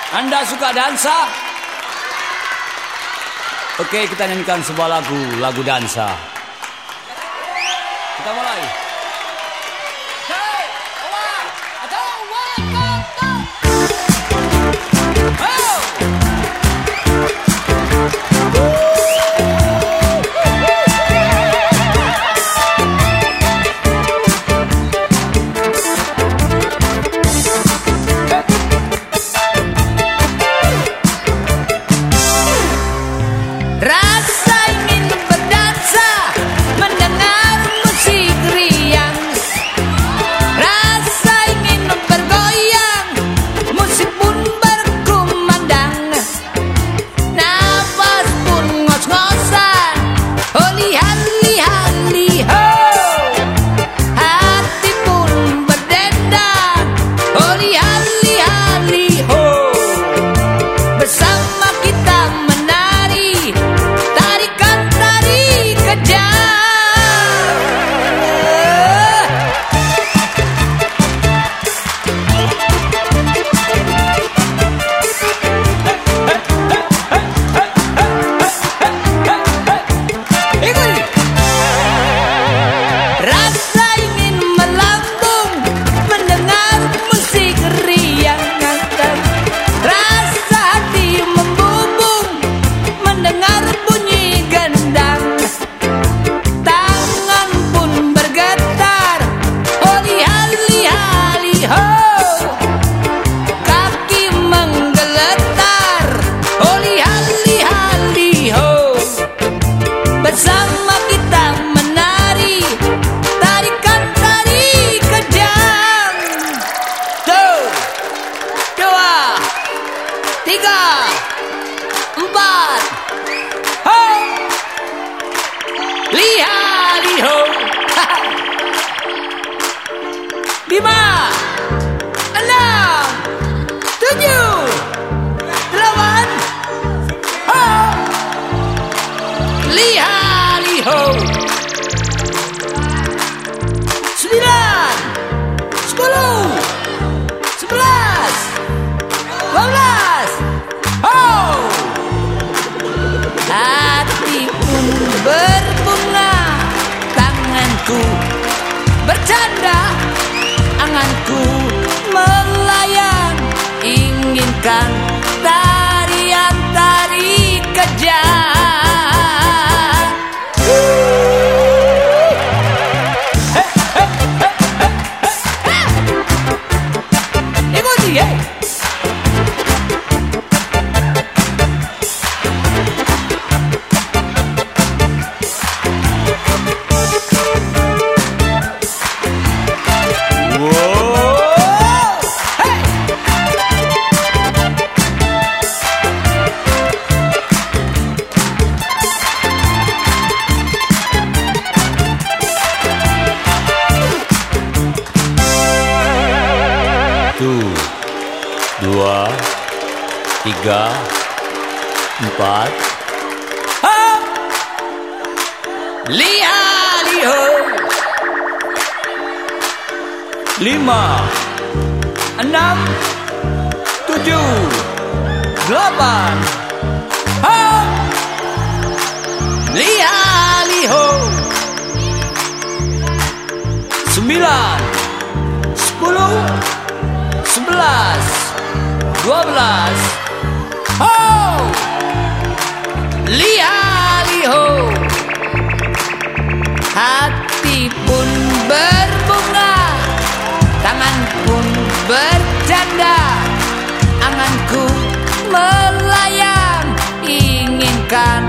Anda suka dansa? Oke, kita nyanyikan sebuah lagu dansa. Kita mulai. Rasa ingin berdansa, mendengar musik riang. Rasa ingin bergoyang, musik pun berkumandang. Nafas pun ngos-ngosan, oh lihat-lihat ho. Hati pun berdendang, oh lihat-lihat ho. Bersama kita menari, tarikan tari kejam. Ikuti. Rasa ingin melambung, mendengar musik riang. Rasa hati membubung, mendengar bunyi gendang. Tangan pun bergetar, oh lihat-lihat ho. Kaki menggeletar, oh lihat-lihat ho. Bersama kita menari, tarikan tari kejam. 1, 2, 3, 4, ho. Lihat ho. 5, 6, 7, 8, ho. Lihat ho. 9, 10, 11, 12, ho. Hati pun berbunga, tanganku bercanda, anganku melayang, inginkan tarian tari kejam. Ikuti ya. Tuh, 2, 3, 4. Ho. Lihat ho. 5, 6, 7, 8. Ho. Lihat ho. 9, 10, 11, 12. Ho. Lihat ho. Hati pun berbunga, tangan pun bercanda, anganku melayang, inginkan